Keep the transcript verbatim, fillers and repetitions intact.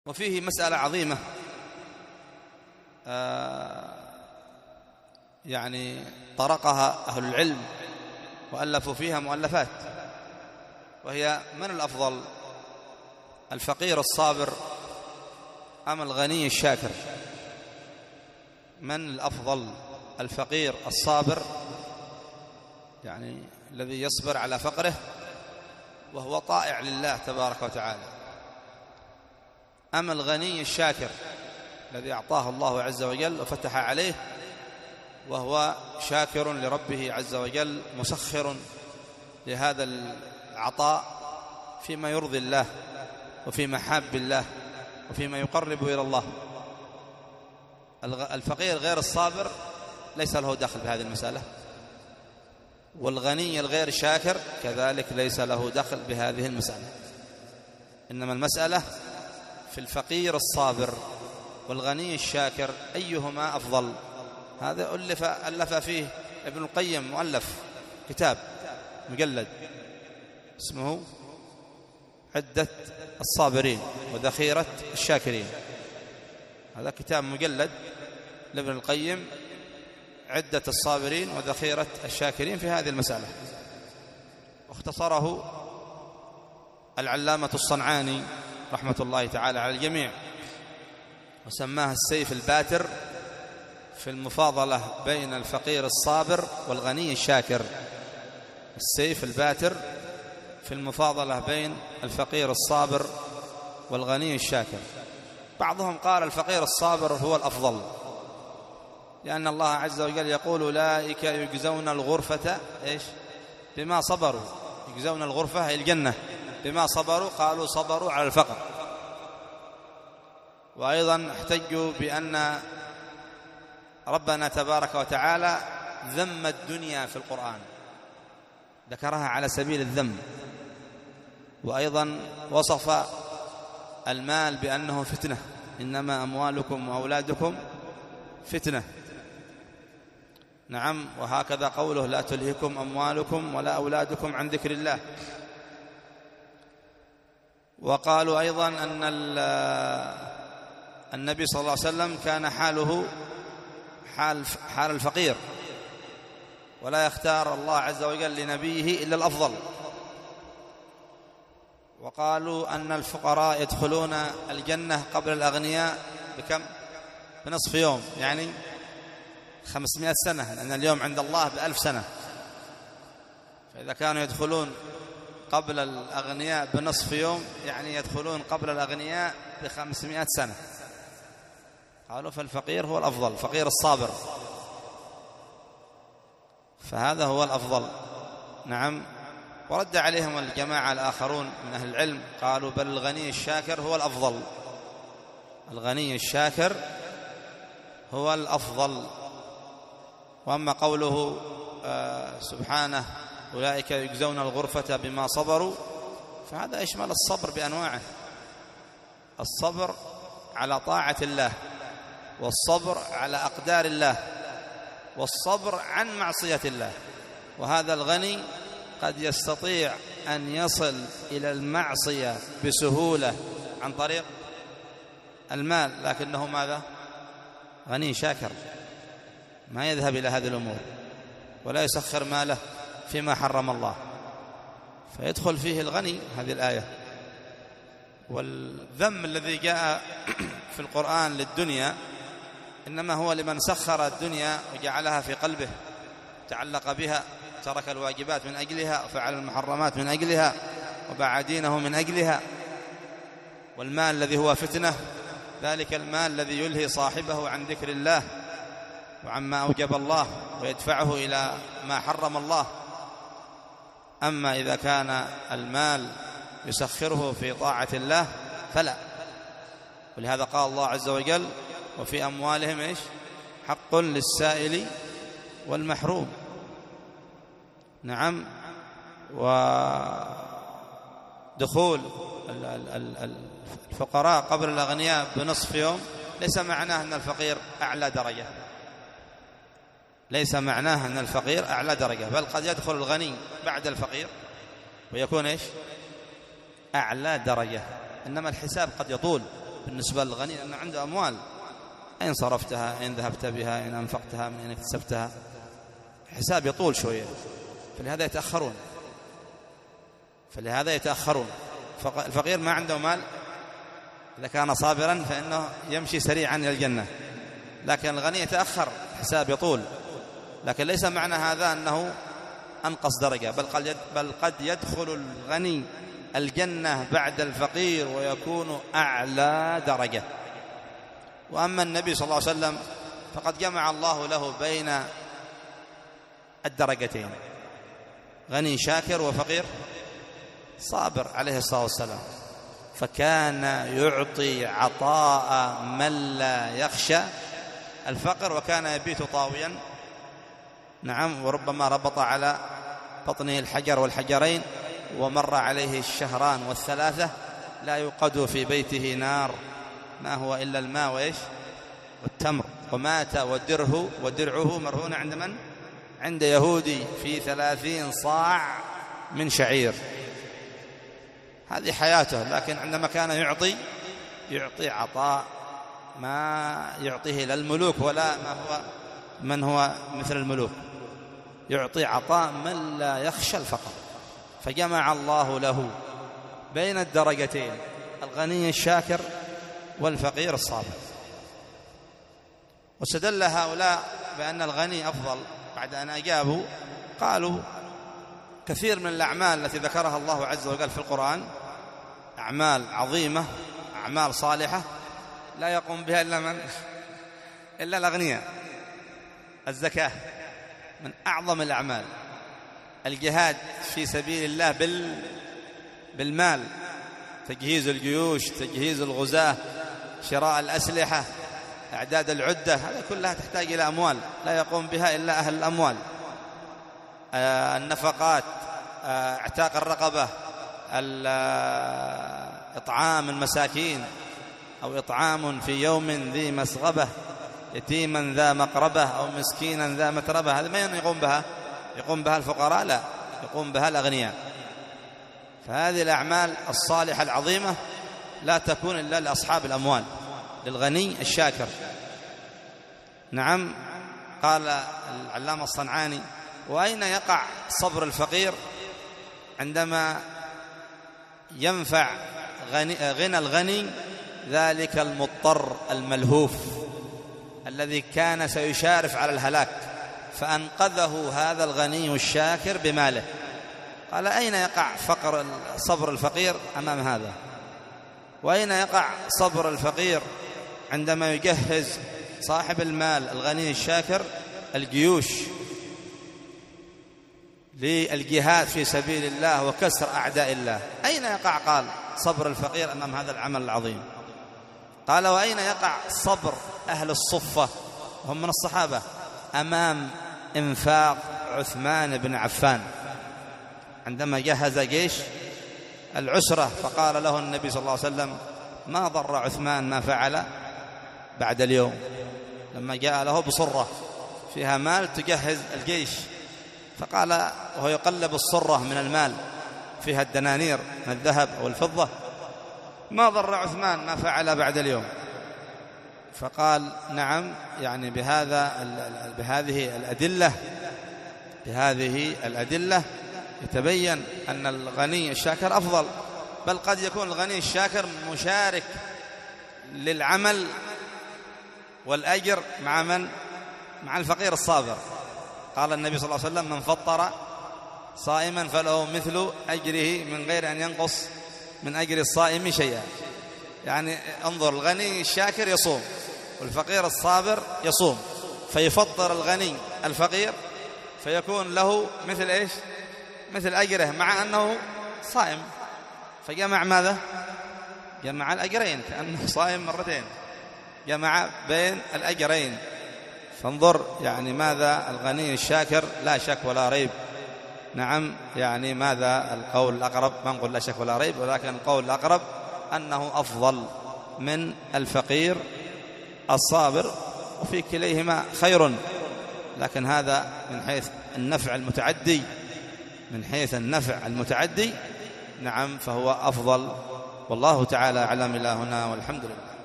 وفيه مسألة عظيمة آه يعني طرقها أهل العلم وألفوا فيها مؤلفات، وهي: من الأفضل، الفقير الصابر أم الغني الشاكر؟ من الأفضل، الفقير الصابر يعني الذي يصبر على فقره وهو طائع لله تبارك وتعالى، أم الغني الشاكر الذي أعطاه الله عز وجل وفتح عليه وهو شاكر لربه عز وجل مسخر لهذا العطاء فيما يرضي الله وفي محاب الله وفيما يقرب إلى الله؟ الفقير غير الصابر ليس له دخل بهذه المسألة، والغني الغير شاكر كذلك ليس له دخل بهذه المسألة، إنما المسألة في الفقير الصابر والغني الشاكر أيهما أفضل. هذا ألف, ألف فيه ابن القيم مؤلف كتاب مجلد اسمه عدة الصابرين وذخيرة الشاكرين. هذا كتاب مجلد لابن القيم، عدة الصابرين وذخيرة الشاكرين في هذه المسألة، واختصره العلامة الصنعاني رحمة الله تعالى على الجميع، وسماه السيف الباتر في المفاضلة بين الفقير الصابر والغني الشاكر. السيف الباتر في المفاضلة بين الفقير الصابر والغني الشاكر. بعضهم قال الفقير الصابر هو الأفضل، لأن الله عز وجل يقول: أولئك يجزون الغرفة إيش بما صبروا. يجزون الغرفة هي الجنة بما صبروا، قالوا صبروا على الفقر. وأيضا احتجوا بأن ربنا تبارك وتعالى ذم الدنيا في القرآن، ذكرها على سبيل الذم، وأيضا وصف المال بأنه فتنة: إنما أموالكم وأولادكم فتنة. نعم، وهكذا قوله: لا تلهكم أموالكم ولا أولادكم عن ذكر الله. وقالوا أيضا أن النبي صلى الله عليه وسلم كان حاله حال حال الفقير، ولا يختار الله عز وجل لنبيه إلا الأفضل. وقالوا أن الفقراء يدخلون الجنة قبل الأغنياء بكم؟ بنصف يوم، يعني خمسمائة سنة، لأن اليوم عند الله بألف سنة. فإذا كانوا يدخلون قبل الأغنياء بنصف يوم، يعني يدخلون قبل الأغنياء بخمسمائة سنة. قالوا فالفقير هو الأفضل، فقير الصابر، فهذا هو الأفضل. نعم. ورد عليهم الجماعة الآخرون من أهل العلم، قالوا بل الغني الشاكر هو الأفضل، الغني الشاكر هو الأفضل. وأما قوله آه سبحانه: أولئك يجزون الغرفة بما صبروا، فهذا يشمل الصبر بأنواعه: الصبر على طاعة الله، والصبر على أقدار الله، والصبر عن معصية الله. وهذا الغني قد يستطيع أن يصل إلى المعصية بسهولة عن طريق المال، لكنه ماذا؟ غني شاكر، ما يذهب إلى هذه الأمور ولا يسخر ماله فيما حرم الله، فيدخل فيه الغني هذه الآية. والذم الذي جاء في القرآن للدنيا إنما هو لمن سخر الدنيا وجعلها في قلبه، تعلق بها، ترك الواجبات من أجلها وفعل المحرمات من أجلها وباع دينه من أجلها. والمال الذي هو فتنة ذلك المال الذي يلهي صاحبه عن ذكر الله وعما أوجب الله ويدفعه إلى ما حرم الله. أما إذا كان المال يسخره في طاعة الله فلا. ولهذا قال الله عز وجل: وفي أموالهم إيش؟ حق للسائل والمحروم. نعم. ودخول الفقراء قبل الأغنياء بنصف يوم ليس معناه أن الفقير أعلى درجة، ليس معناه أن الفقير أعلى درجة، بل قد يدخل الغني بعد الفقير ويكون إيش؟ أعلى درجة. إنما الحساب قد يطول بالنسبة للغني لأنه عنده أموال، أين صرفتها، أين ذهبت بها، أين أنفقتها، من أين اكتسبتها، حساب يطول شوية، فلهذا يتأخرون فلهذا يتأخرون الفقير ما عنده مال إذا كان صابرا فإنه يمشي سريعا إلى الجنة، لكن الغني يتأخر، الحساب يطول. لكن ليس معنى هذا أنه أنقص درجة، بل قد بل قد يدخل الغني الجنة بعد الفقير ويكون أعلى درجة. وأما النبي صلى الله عليه وسلم فقد جمع الله له بين الدرجتين، غني شاكر وفقير صابر عليه الصلاة والسلام، فكان يعطي عطاء من لا يخشى الفقر، وكان يبيت طاويا، نعم، وربما ربط على بطنه الحجر والحجرين، ومر عليه الشهران والثلاثة لا يوقد في بيته نار، ما هو إلا الماء وإيش والتمر، ومات ودره ودرعه مرهون عند من؟ عند يهودي في ثلاثين صاع من شعير. هذه حياته، لكن عندما كان يعطي يعطي عطاء ما يعطيه للملوك ولا ما هو من هو مثل الملوك، يعطي عطاء من لا يخشى الفقر، فجمع الله له بين الدرجتين، الغني الشاكر والفقير الصابر. واستدل هؤلاء بأن الغني أفضل بعد أن أجابوا، قالوا كثير من الأعمال التي ذكرها الله عز وجل في القرآن أعمال عظيمة، أعمال صالحة لا يقوم بها إلا من؟ إلا الأغنياء. الزكاة من أعظم الأعمال، الجهاد في سبيل الله بال بالمال، تجهيز الجيوش، تجهيز الغزاة، شراء الأسلحة، إعداد العدة، هذه كلها تحتاج إلى أموال لا يقوم بها إلا أهل الأموال. آه النفقات، آه اعتاق الرقبة، إطعام المساكين، أو إطعام في يوم ذي مسغبة، يتيما ذا مقربة أو مسكينا ذا متربة، هذا ما يقوم بها؟ يقوم بها الفقراء؟ لا، يقوم بها الأغنياء. فهذه الأعمال الصالحة العظيمة لا تكون إلا لأصحاب الأموال، للغني الشاكر. نعم. قال العلامة الصنعاني: وأين يقع صبر الفقير عندما ينفع غني غنى الغني ذلك المضطر الملهوف الذي كان سيشارف على الهلاك، فأنقذه هذا الغني الشاكر بماله. قال: أين يقع فقر صبر الفقير أمام هذا؟ وأين يقع صبر الفقير عندما يجهز صاحب المال الغني الشاكر الجيوش للجهاد في سبيل الله وكسر أعداء الله؟ أين يقع قال صبر الفقير أمام هذا العمل العظيم؟ قال: وأين يقع صبر أهل الصفة هم من الصحابة أمام إنفاق عثمان بن عفان عندما جهز جيش العسرة، فقال له النبي صلى الله عليه وسلم: ما ضر عثمان ما فعل بعد اليوم، لما جاء له بصرة فيها مال تجهز الجيش، فقال وهو يقلب الصرة من المال فيها الدنانير من الذهب أو الفضة: ما ضر عثمان ما فعل بعد اليوم. فقال: نعم، يعني بهذا بهذه الأدلة بهذه الأدلة يتبين أن الغني الشاكر أفضل، بل قد يكون الغني الشاكر مشارك للعمل والأجر مع من؟ مع الفقير الصابر. قال النبي صلى الله عليه وسلم: من فطر صائما فله مثل أجره من غير أن ينقص من أجر الصائم شيئا. يعني انظر، الغني الشاكر يصوم والفقير الصابر يصوم، فيفطر الغني الفقير فيكون له مثل إيش؟ مثل أجره مع أنه صائم، فجمع ماذا؟ جمع الأجرين، كأنه صائم مرتين، جمع بين الأجرين. فانظر يعني ماذا الغني الشاكر، لا شك ولا ريب. نعم، يعني ماذا القول الأقرب؟ ما نقول لا شك ولا ريب، ولكن القول الأقرب أنه أفضل من الفقير الصابر، وفي كليهما خير، لكن هذا من حيث النفع المتعدي من حيث النفع المتعدي نعم فهو أفضل. والله تعالى أعلم. إلى هنا والحمد لله.